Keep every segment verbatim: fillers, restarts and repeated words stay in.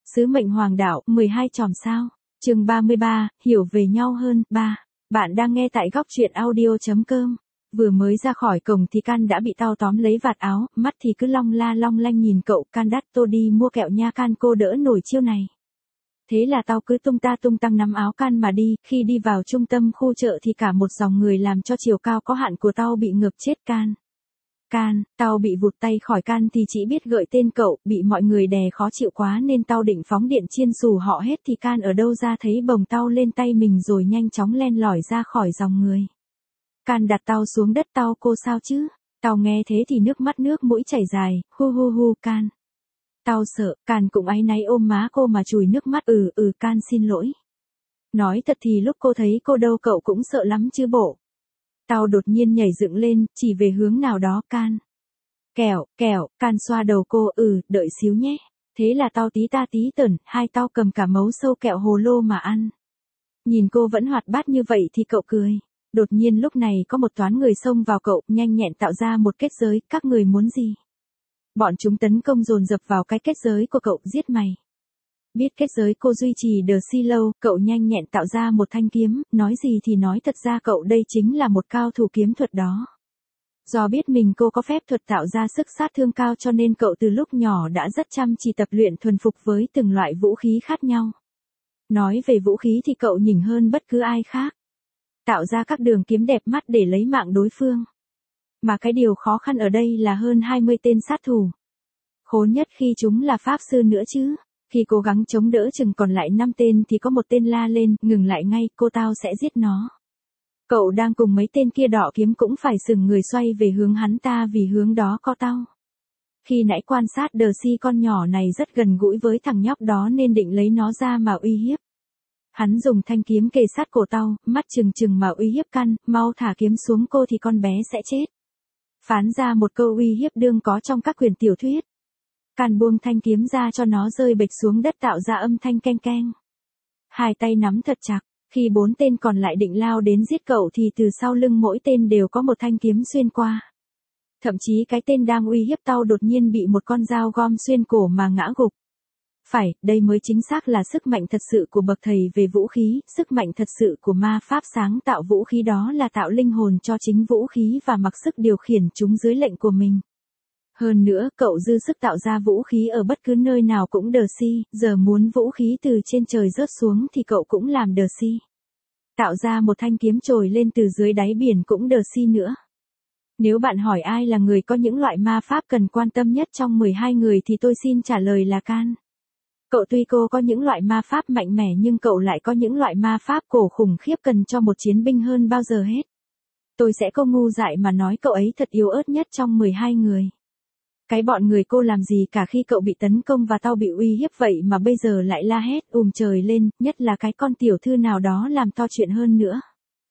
Sứ mệnh hoàng đạo, mười hai chòm sao. Chương ba mươi ba, hiểu về nhau hơn, ba. Bạn đang nghe tại góc truyện audio chấm com. Vừa mới ra khỏi cổng thì Can đã bị tao tóm lấy vạt áo, mắt thì cứ long la long lanh nhìn cậu. Can đắt tôi đi mua kẹo nha Can, cô đỡ nổi chiêu này. Thế là tao cứ tung ta tung tăng nắm áo Can mà đi, khi đi vào trung tâm khu chợ thì cả một dòng người làm cho chiều cao có hạn của tao bị ngợp chết. Can. Can, tao bị vụt tay khỏi Can thì chỉ biết gợi tên cậu, bị mọi người đè khó chịu quá nên tao định phóng điện chiên xù họ hết thì Can ở đâu ra thấy bồng tao lên tay mình rồi nhanh chóng len lỏi ra khỏi dòng người. Can đặt tao xuống đất. Tao cô sao chứ? Tao nghe thế thì nước mắt nước mũi chảy dài, hu hu hu. Can. Tao sợ. Can cũng áy náy ôm má cô mà chùi nước mắt. Ừ ừ Can xin lỗi. Nói thật thì lúc cô thấy cô đâu cậu cũng sợ lắm chứ bộ. Tao đột nhiên nhảy dựng lên, chỉ về hướng nào đó. Can. Kẹo, kẹo. Can xoa đầu cô. Ừ, đợi xíu nhé. Thế là tao tí ta tí tởn, hai tao cầm cả mấu sâu kẹo hồ lô mà ăn. Nhìn cô vẫn hoạt bát như vậy thì cậu cười. Đột nhiên lúc này có một toán người xông vào cậu, nhanh nhẹn tạo ra một kết giới. Các người muốn gì? Bọn chúng tấn công dồn dập vào cái kết giới của cậu. Giết mày. Biết kết giới cô duy trì đờ si lâu, cậu nhanh nhẹn tạo ra một thanh kiếm, nói gì thì nói thật ra cậu đây chính là một cao thủ kiếm thuật đó. Do biết mình cô có phép thuật tạo ra sức sát thương cao cho nên cậu từ lúc nhỏ đã rất chăm chỉ tập luyện thuần phục với từng loại vũ khí khác nhau. Nói về vũ khí thì cậu nhỉnh hơn bất cứ ai khác. Tạo ra các đường kiếm đẹp mắt để lấy mạng đối phương. Mà cái điều khó khăn ở đây là hơn hai mươi tên sát thủ. Khốn nhất khi chúng là pháp sư nữa chứ. Khi cố gắng chống đỡ chừng còn lại năm tên thì có một tên la lên, ngừng lại ngay, cô tao sẽ giết nó. Cậu đang cùng mấy tên kia đọ kiếm cũng phải sừng người xoay về hướng hắn ta vì hướng đó có tao. Khi nãy quan sát đờ si con nhỏ này rất gần gũi với thằng nhóc đó nên định lấy nó ra mà uy hiếp. Hắn dùng thanh kiếm kề sát cổ tao, mắt trừng trừng mà uy hiếp Can, mau thả kiếm xuống cô thì con bé sẽ chết. Phán ra một câu uy hiếp đương có trong các quyển tiểu thuyết. Can buông thanh kiếm ra cho nó rơi bịch xuống đất tạo ra âm thanh keng keng. Hai tay nắm thật chặt, khi bốn tên còn lại định lao đến giết cậu thì từ sau lưng mỗi tên đều có một thanh kiếm xuyên qua. Thậm chí cái tên đang uy hiếp tao đột nhiên bị một con dao gom xuyên cổ mà ngã gục. Phải, đây mới chính xác là sức mạnh thật sự của bậc thầy về vũ khí, sức mạnh thật sự của ma pháp sáng tạo vũ khí đó là tạo linh hồn cho chính vũ khí và mặc sức điều khiển chúng dưới lệnh của mình. Hơn nữa, cậu dư sức tạo ra vũ khí ở bất cứ nơi nào cũng đờ si, giờ muốn vũ khí từ trên trời rớt xuống thì cậu cũng làm đờ si. Tạo ra một thanh kiếm trồi lên từ dưới đáy biển cũng đờ si nữa. Nếu bạn hỏi ai là người có những loại ma pháp cần quan tâm nhất trong mười hai người thì tôi xin trả lời là Can. Cậu tuy cô có những loại ma pháp mạnh mẽ nhưng cậu lại có những loại ma pháp cổ khủng khiếp cần cho một chiến binh hơn bao giờ hết. Tôi sẽ không ngu dại mà nói cậu ấy thật yếu ớt nhất trong mười hai người. Cái bọn người cô làm gì cả khi cậu bị tấn công và tao bị uy hiếp vậy mà bây giờ lại la hét ùm trời lên, nhất là cái con tiểu thư nào đó làm to chuyện hơn nữa.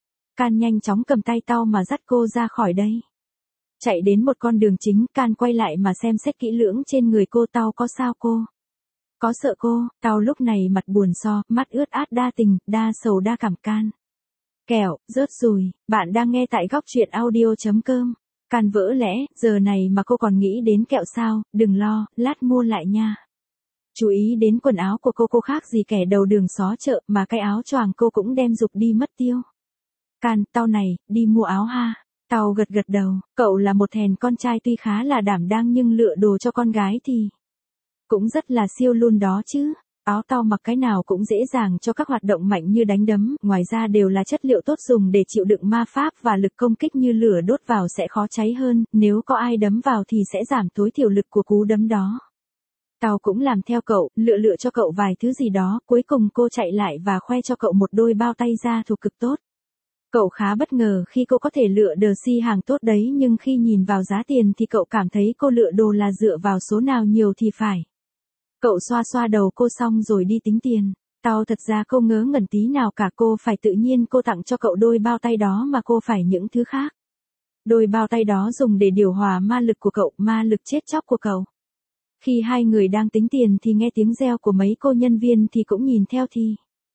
Can nhanh chóng cầm tay tao mà dắt cô ra khỏi đây. Chạy đến một con đường chính, Can quay lại mà xem xét kỹ lưỡng trên người cô. Tao có sao cô? Có sợ cô? Tao lúc này mặt buồn so, mắt ướt át đa tình, đa sầu đa cảm. Can. Kẹo, rớt rồi, bạn đang nghe tại góc truyện audio chấm com. Can vỡ lẽ, giờ này mà cô còn nghĩ đến kẹo sao, đừng lo, lát mua lại nha. Chú ý đến quần áo của cô, cô khác gì kẻ đầu đường xó chợ mà cái áo choàng cô cũng đem dục đi mất tiêu. Can, tao này, đi mua áo ha. Tao gật gật đầu, cậu là một thèn con trai tuy khá là đảm đang nhưng lựa đồ cho con gái thì cũng rất là siêu luôn đó chứ. Áo tao mặc cái nào cũng dễ dàng cho các hoạt động mạnh như đánh đấm, ngoài ra đều là chất liệu tốt dùng để chịu đựng ma pháp và lực công kích như lửa đốt vào sẽ khó cháy hơn, nếu có ai đấm vào thì sẽ giảm tối thiểu lực của cú đấm đó. Tao cũng làm theo cậu, lựa lựa cho cậu vài thứ gì đó, cuối cùng cô chạy lại và khoe cho cậu một đôi bao tay da thuộc cực tốt. Cậu khá bất ngờ khi cô có thể lựa đờ si hàng tốt đấy nhưng khi nhìn vào giá tiền thì cậu cảm thấy cô lựa đồ là dựa vào số nào nhiều thì phải. Cậu xoa xoa đầu cô xong rồi đi tính tiền. Tao thật ra không ngớ ngẩn tí nào cả, cô phải tự nhiên cô tặng cho cậu đôi bao tay đó mà cô phải những thứ khác. Đôi bao tay đó dùng để điều hòa ma lực của cậu, ma lực chết chóc của cậu. Khi hai người đang tính tiền thì nghe tiếng reo của mấy cô nhân viên thì cũng nhìn theo thì.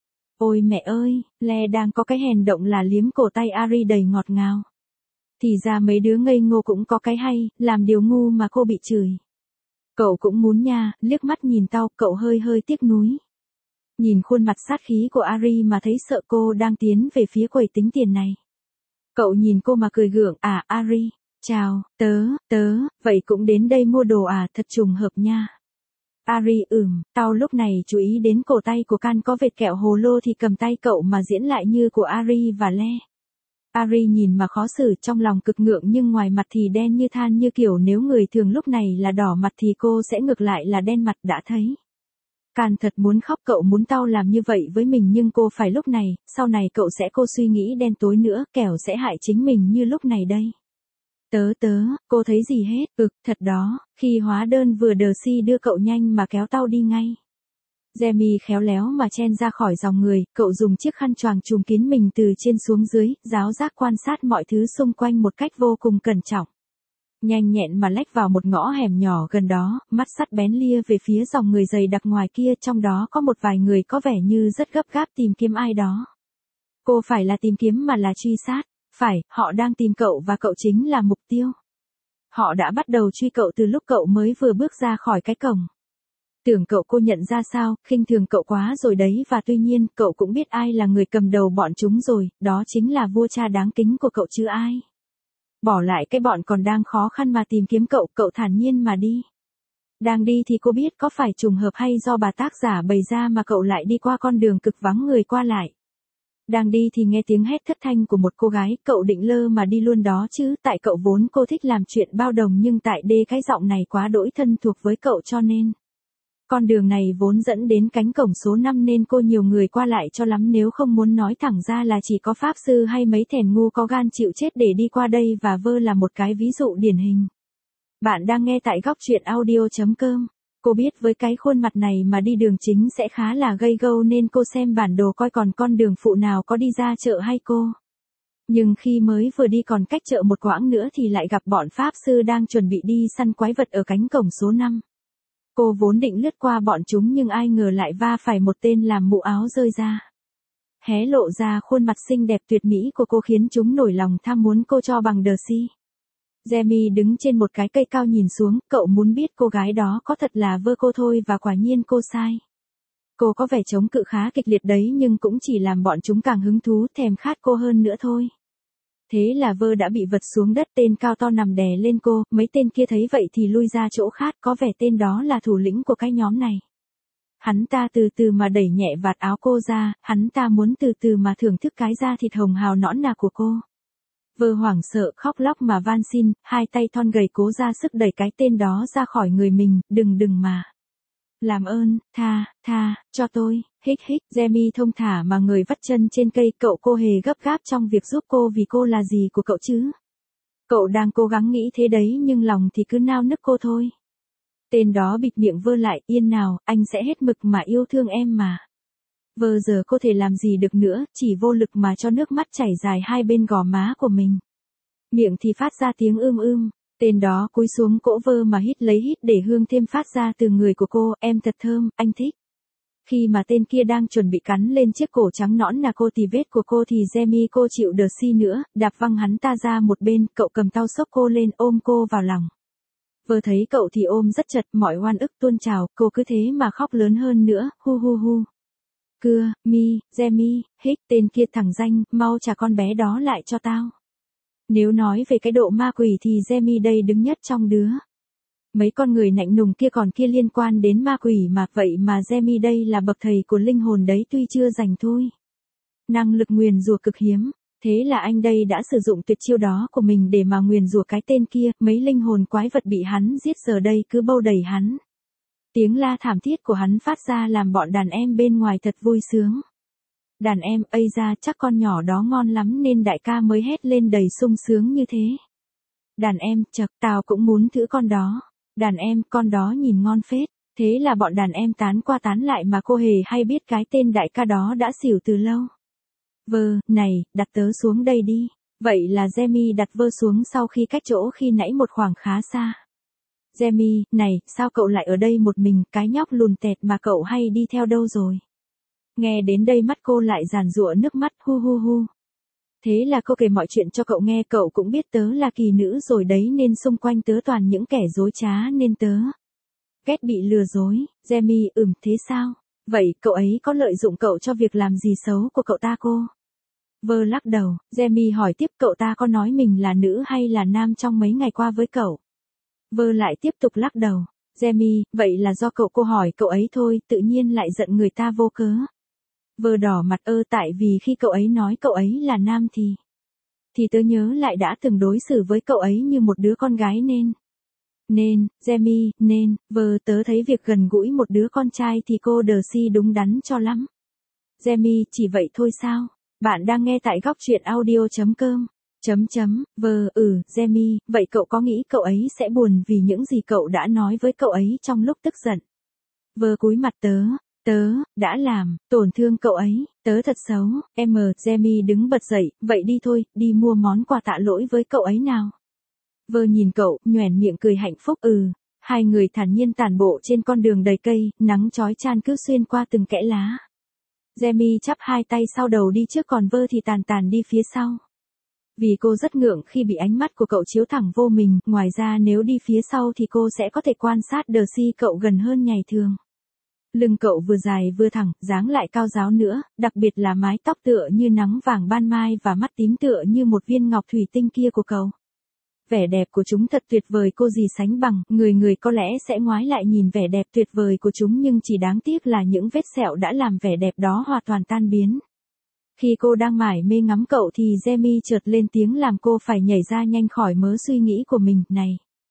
Ôi mẹ ơi, Le đang có cái hèn động là liếm cổ tay Ari đầy ngọt ngào. Thì ra mấy đứa ngây ngô cũng có cái hay, làm điều ngu mà cô bị chửi. Cậu cũng muốn nha, liếc mắt nhìn tao, cậu hơi hơi tiếc nuối. Nhìn khuôn mặt sát khí của Ari mà thấy sợ cô đang tiến về phía quầy tính tiền này. Cậu nhìn cô mà cười gượng, à Ari, chào, tớ, tớ, vậy cũng đến đây mua đồ à, thật trùng hợp nha. Ari ừm, tao lúc này chú ý đến cổ tay của Can có vệt kẹo hồ lô thì cầm tay cậu mà diễn lại như của Ari và Le. Ari nhìn mà khó xử, trong lòng cực ngượng nhưng ngoài mặt thì đen như than, như kiểu nếu người thường lúc này là đỏ mặt thì cô sẽ ngược lại là đen mặt, đã thấy. Can thật muốn khóc, cậu muốn tao làm như vậy với mình nhưng cô phải lúc này, sau này cậu sẽ cô suy nghĩ đen tối nữa, kẻo sẽ hại chính mình như lúc này đây. Tớ tớ, cô thấy gì hết, ực, thật đó, khi hóa đơn vừa đờ si đưa cậu nhanh mà kéo tao đi ngay. Jamie khéo léo mà chen ra khỏi dòng người, cậu dùng chiếc khăn choàng trùm kín mình từ trên xuống dưới, giáo giác quan sát mọi thứ xung quanh một cách vô cùng cẩn trọng. Nhanh nhẹn mà lách vào một ngõ hẻm nhỏ gần đó, mắt sắt bén lia về phía dòng người dày đặc ngoài kia, trong đó có một vài người có vẻ như rất gấp gáp tìm kiếm ai đó. Cô phải là tìm kiếm mà là truy sát, phải, họ đang tìm cậu và cậu chính là mục tiêu. Họ đã bắt đầu truy cậu từ lúc cậu mới vừa bước ra khỏi cái cổng. Tưởng cậu cô nhận ra sao, khinh thường cậu quá rồi đấy, và tuy nhiên, cậu cũng biết ai là người cầm đầu bọn chúng rồi, đó chính là vua cha đáng kính của cậu chứ ai. Bỏ lại cái bọn còn đang khó khăn mà tìm kiếm cậu, cậu thản nhiên mà đi. Đang đi thì cô biết có phải trùng hợp hay do bà tác giả bày ra mà cậu lại đi qua con đường cực vắng người qua lại. Đang đi thì nghe tiếng hét thất thanh của một cô gái, cậu định lơ mà đi luôn đó chứ, tại cậu vốn cô thích làm chuyện bao đồng nhưng tại đê cái giọng này quá đỗi thân thuộc với cậu cho nên. Con đường này vốn dẫn đến cánh cổng số năm nên cô nhiều người qua lại cho lắm, nếu không muốn nói thẳng ra là chỉ có pháp sư hay mấy thèn ngu có gan chịu chết để đi qua đây, và Vơ là một cái ví dụ điển hình. Bạn đang nghe tại góc truyện audio chấm com. Cô biết với cái khuôn mặt này mà đi đường chính sẽ khá là gây gâu nên cô xem bản đồ coi còn con đường phụ nào có đi ra chợ hay cô. Nhưng khi mới vừa đi còn cách chợ một quãng nữa thì lại gặp bọn pháp sư đang chuẩn bị đi săn quái vật ở cánh cổng số năm. Cô vốn định lướt qua bọn chúng nhưng ai ngờ lại va phải một tên làm mũ áo rơi ra. Hé lộ ra khuôn mặt xinh đẹp tuyệt mỹ của cô khiến chúng nổi lòng tham muốn cô cho bằng đờ si. Jamie đứng trên một cái cây cao nhìn xuống, cậu muốn biết cô gái đó có thật là Vơ cô thôi, và quả nhiên cô sai. Cô có vẻ chống cự khá kịch liệt đấy nhưng cũng chỉ làm bọn chúng càng hứng thú thèm khát cô hơn nữa thôi. Thế là Vơ đã bị vật xuống đất, tên cao to nằm đè lên cô, mấy tên kia thấy vậy thì lui ra chỗ khác, có vẻ tên đó là thủ lĩnh của cái nhóm này. Hắn ta từ từ mà đẩy nhẹ vạt áo cô ra, hắn ta muốn từ từ mà thưởng thức cái da thịt hồng hào nõn nà của cô. Vơ hoảng sợ khóc lóc mà van xin, hai tay thon gầy cố ra sức đẩy cái tên đó ra khỏi người mình, đừng đừng mà. Làm ơn, tha, tha, cho tôi, hích hích, Jamie thông thả mà người vắt chân trên cây, cậu cô hề gấp gáp trong việc giúp cô vì cô là gì của cậu chứ. Cậu đang cố gắng nghĩ thế đấy nhưng lòng thì cứ nao nức cô thôi. Tên đó bịt miệng Vơ lại, yên nào, anh sẽ hết mực mà yêu thương em mà. Vơ giờ cô thể làm gì được nữa, chỉ vô lực mà cho nước mắt chảy dài hai bên gò má của mình. Miệng thì phát ra tiếng ưm ưm. Tên đó cúi xuống cỗ Vơ mà hít lấy hít để hương thêm phát ra từ người của cô, em thật thơm, anh thích. Khi mà tên kia đang chuẩn bị cắn lên chiếc cổ trắng nõn là cô tì vết của cô thì Jamie cô chịu đờ si nữa, đạp văng hắn ta ra một bên, cậu cầm tau xốc cô lên ôm cô vào lòng. Vơ thấy cậu thì ôm rất chặt, mọi oan ức tuôn trào, cô cứ thế mà khóc lớn hơn nữa, hu hu hu. Cưa, mi, Jamie, hích, tên kia thẳng danh, mau trả con bé đó lại cho tao. Nếu nói về cái độ ma quỷ thì Jamie đây đứng nhất trong đứa. Mấy con người nạnh nùng kia còn kia liên quan đến ma quỷ mà, vậy mà Jamie đây là bậc thầy của linh hồn đấy, tuy chưa rành thôi. Năng lực nguyền rủa cực hiếm, thế là anh đây đã sử dụng tuyệt chiêu đó của mình để mà nguyền rủa cái tên kia, mấy linh hồn quái vật bị hắn giết giờ đây cứ bâu đẩy hắn. Tiếng la thảm thiết của hắn phát ra làm bọn đàn em bên ngoài thật vui sướng. Đàn em, ây ra chắc con nhỏ đó ngon lắm nên đại ca mới hét lên đầy sung sướng như thế. Đàn em, chật, tao cũng muốn thử con đó. Đàn em, con đó nhìn ngon phết. Thế là bọn đàn em tán qua tán lại mà cô hề hay biết cái tên đại ca đó đã xỉu từ lâu. Vơ, này, đặt tớ xuống đây đi. Vậy là Jamie đặt Vơ xuống sau khi cách chỗ khi nãy một khoảng khá xa. Jamie, này, sao cậu lại ở đây một mình, cái nhóc lùn tẹt mà cậu hay đi theo đâu rồi? Nghe đến đây mắt cô lại giàn giụa nước mắt, hu hu hu. Thế là cô kể mọi chuyện cho cậu nghe, cậu cũng biết tớ là kỳ nữ rồi đấy nên xung quanh tớ toàn những kẻ dối trá nên tớ. ghét bị lừa dối, Jamie ừm thế sao? Vậy cậu ấy có lợi dụng cậu cho việc làm gì xấu của cậu ta cô? Vơ lắc đầu, Jamie hỏi tiếp cậu ta có nói mình là nữ hay là nam trong mấy ngày qua với cậu? Vơ lại tiếp tục lắc đầu, Jamie, vậy là do cậu cô hỏi cậu ấy thôi, tự nhiên lại giận người ta vô cớ. Vơ đỏ mặt ơ tại vì khi cậu ấy nói cậu ấy là nam thì... Thì tớ nhớ lại đã từng đối xử với cậu ấy như một đứa con gái nên... Nên, Jamie, nên, vơ tớ thấy việc gần gũi một đứa con trai thì cô Darcy đúng đắn cho lắm. Jamie, chỉ vậy thôi sao? Bạn đang nghe tại góc truyện audio.com. Chấm chấm, vơ, ừ, Jamie, vậy cậu có nghĩ cậu ấy sẽ buồn vì những gì cậu đã nói với cậu ấy trong lúc tức giận? Vơ cúi mặt tớ, tớ, đã làm, tổn thương cậu ấy, tớ thật xấu, em, Jamie đứng bật dậy, vậy đi thôi, đi mua món quà tạ lỗi với cậu ấy nào. Vơ nhìn cậu, nhoẻn miệng cười hạnh phúc, ừ. Hai người thản nhiên tản bộ trên con đường đầy cây, nắng chói chan cứ xuyên qua từng kẽ lá. Jamie chắp hai tay sau đầu đi trước còn Vơ thì tàn tàn đi phía sau. Vì cô rất ngượng khi bị ánh mắt của cậu chiếu thẳng vô mình, ngoài ra nếu đi phía sau thì cô sẽ có thể quan sát Darcy cậu gần hơn ngày thường. Lưng cậu vừa dài vừa thẳng, dáng lại cao ráo nữa, đặc biệt là mái tóc tựa như nắng vàng ban mai và mắt tím tựa như một viên ngọc thủy tinh kia của cậu. Vẻ đẹp của chúng thật tuyệt vời cô gì sánh bằng, người người có lẽ sẽ ngoái lại nhìn vẻ đẹp tuyệt vời của chúng nhưng chỉ đáng tiếc là những vết sẹo đã làm vẻ đẹp đó hoàn toàn tan biến. Khi cô đang mải mê ngắm cậu thì Jamie chợt lên tiếng làm cô phải nhảy ra nhanh khỏi mớ suy nghĩ của mình, này.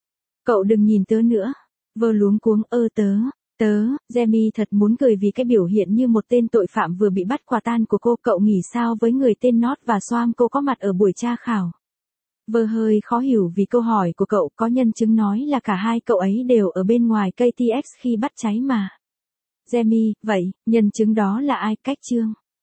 Cậu đừng nhìn tớ nữa. Vơ luống cuống ơ tớ, tớ, Jamie thật muốn cười vì cái biểu hiện như một tên tội phạm vừa bị bắt quả tang của cô. Cậu nghĩ sao với người tên Nót và Soam cô có mặt ở buổi tra khảo? Vơ hơi khó hiểu vì câu hỏi của cậu, có nhân chứng nói là cả hai cậu ấy đều ở bên ngoài ca tê ích khi bắt cháy mà. Jamie, vậy, nhân chứng đó là ai? Cách chương.